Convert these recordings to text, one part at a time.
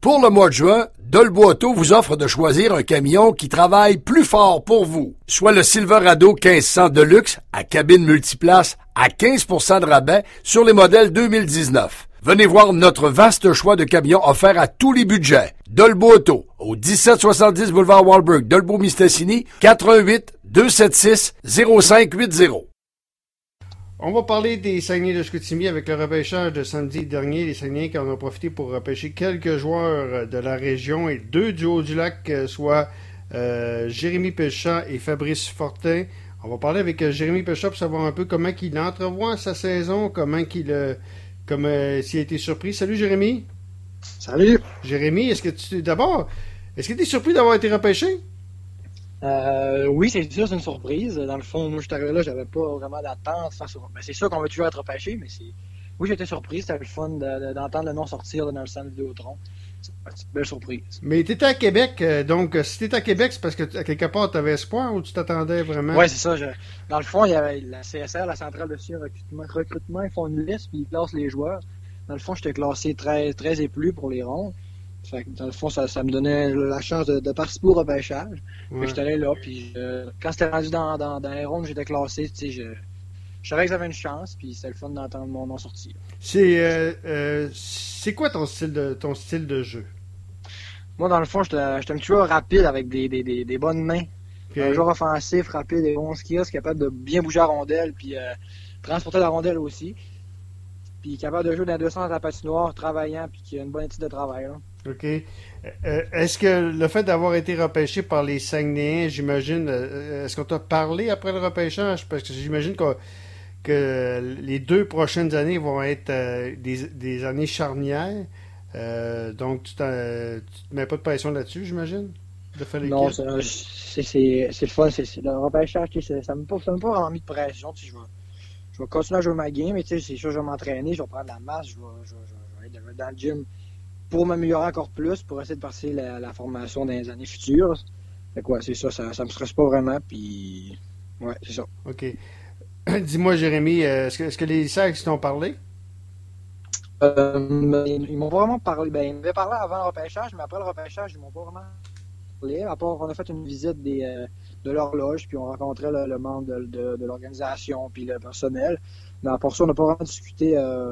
Pour le mois de juin, Dolbo Auto vous offre de choisir un camion qui travaille plus fort pour vous. Soit le Silverado 1500 Deluxe à cabine multiplace à 15% de rabais sur les modèles 2019. Venez voir notre vaste choix de camions offerts à tous les budgets. Dolbo Auto, au 1770 boulevard Walberg, Dolbeau-Mistassini, 418-276-0580. On va parler des Saguenay de Chicoutimi avec le repêchage de samedi dernier. Les Saguenayens qui en ont profité pour repêcher quelques joueurs de la région et 2 du Haut-du-Lac, soit Jérémy Pelchat et Fabrice Fortin. On va parler avec Jérémy Pelchat pour savoir un peu comment il entrevoit sa saison, s'il a été surpris. Salut Jérémy. Salut. Jérémy, est-ce que tu es surpris d'avoir été repêché? Oui, c'est sûr, c'est une surprise. Dans le fond, moi, je suis arrivé là, j'avais pas vraiment d'attente. C'est sûr qu'on va toujours être repêché, mais oui, j'étais surpris. C'était le fun d'entendre le nom sortir dans le centre Vidéotron. C'est une belle surprise. Mais tu étais à Québec, donc si tu étais à Québec, c'est parce que à quelque part, tu avais espoir ou tu t'attendais vraiment? Oui, c'est ça. Dans le fond, il y avait la CSR, la Centrale de recrutement, ils font une liste puis ils classent les joueurs. Dans le fond, j'étais classé 13 et plus pour les rondes. Fait que dans le fond, ça me donnait la chance de participer au repêchage. Ouais. J'étais allé là, puis quand c'était rendu dans les rondes, j'étais classé, tu sais, je savais que j'avais une chance, puis c'était le fun d'entendre mon nom sortir. C'est quoi ton style de jeu? Moi, dans le fond, j'étais un petit joueur rapide avec des bonnes mains. Okay. Un joueur offensif, rapide, des bons skills, capable de bien bouger la rondelle, puis transporter la rondelle aussi. Puis capable de jouer dans 200 à la patinoire, travaillant, puis qui a une bonne éthique de travail. Là. OK. Est-ce que le fait d'avoir été repêché par les Saguenayens, j'imagine, est-ce qu'on t'a parlé après le repêchage? Parce que j'imagine que les 2 prochaines années vont être des années charnières. Donc, tu te mets pas de pression là-dessus, j'imagine? De faire non, c'est le fun. C'est le repêchage, ça ne m'a pas vraiment mis de pression. Je vais continuer à jouer ma game, mais c'est sûr, je vais m'entraîner, je vais prendre la masse, je vais être dans le gym pour m'améliorer encore plus, pour essayer de passer la formation dans les années futures. Fait que ouais, c'est ça me stresse pas vraiment, puis ouais, c'est ça. OK. Dis-moi, Jérémy, est-ce que les Sags t'ont parlé? Ils m'ont pas vraiment parlé. Ben, ils m'avaient parlé avant le repêchage, mais après le repêchage, ils m'ont pas vraiment parlé. À part qu'on a fait une visite de l'horloge, puis on rencontrait le membre de l'organisation, puis le personnel. Mais à part ça, on n'a pas vraiment discuté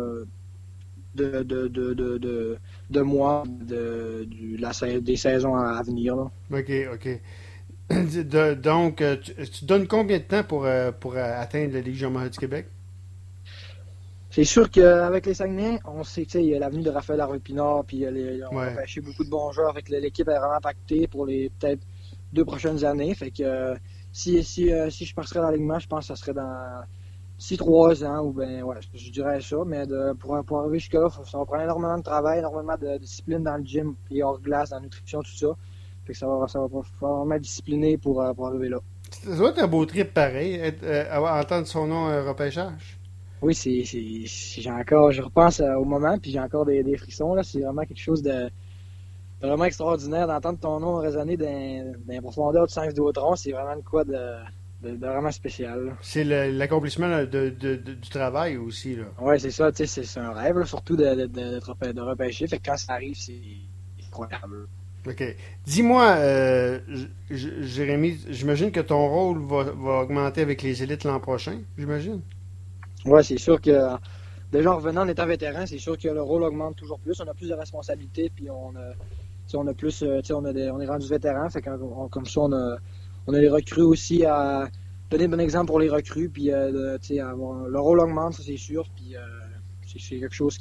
de moi, des saisons à venir. Là. OK. Donc, tu donnes combien de temps pour atteindre la Ligue majeure du Québec? C'est sûr qu'avec les Saguenayens, on sait qu'il y a l'avenue de Raphaël Harvey-Pinard, puis on a repêché beaucoup de bons joueurs. Avec l'équipe est vraiment impactée pour les peut-être 2 prochaines années. Fait que si je partirais dans l'alignement, je pense que ça serait dans 3 ans, ou ben ouais, je dirais ça. Mais pour arriver jusque-là, ça va prendre énormément de travail, énormément de discipline dans le gym, puis hors glace, dans la nutrition, tout ça. Fait que ça va vraiment être discipliné pour arriver là. Ça doit être un beau trip pareil, entendre son nom repêchage. Oui, je repense au moment, puis j'ai encore des frissons. Là. C'est vraiment quelque chose de vraiment extraordinaire d'entendre ton nom résonner dans les profondeurs du centre Vidéotron. C'est vraiment quoi de vraiment spécial. Là. C'est l'accomplissement du travail aussi. Oui, c'est ça. C'est un rêve, là, surtout de repêcher. Fait que quand ça arrive, c'est incroyable. OK. Dis-moi, Jérémy, j'imagine que ton rôle va augmenter avec les élites l'an prochain, j'imagine? Oui, c'est sûr que déjà en revenant en étant vétéran, c'est sûr que le rôle augmente toujours plus. On a plus de responsabilités, puis on a plus, on est rendu vétéran, fait comme ça, on a les recrues aussi à donner un bon exemple pour les recrues, puis le rôle augmente, ça c'est sûr, puis c'est quelque chose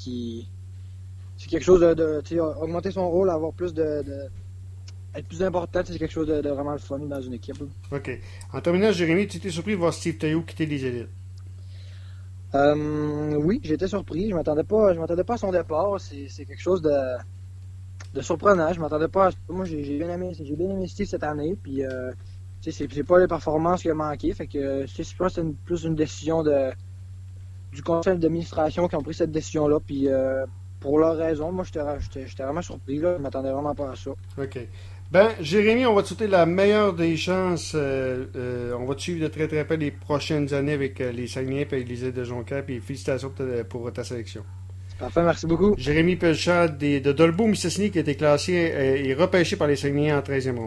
augmenter son rôle, avoir plus être plus important, c'est quelque chose de vraiment le fun dans une équipe. Là. OK. En terminant, Jérémy, tu étais surpris de voir Steve Taillot quitter les élites? Oui, j'étais surpris. Je m'attendais pas à son départ. C'est quelque chose de surprenant. Je m'attendais pas à... Moi, j'ai bien aimé Steve cette année. Puis, c'est pas les performances qui a manqué. Fait que, je pense que c'est plus une décision du conseil d'administration qui ont pris cette décision-là. Puis, pour leur raison, moi, j'étais vraiment surpris. Là. Je m'attendais vraiment pas à ça. OK. Ben, Jérémy, on va te souhaiter la meilleure des chances. On va te suivre de très très près les prochaines années avec les Saguenayens et les Îles de Jonquière. Puis félicitations pour ta sélection. Parfait, merci beaucoup. Jérémy Pelchat de Dolbeau-Mistassini qui a été classé et repêché par les Saguenayens en 13e ronde.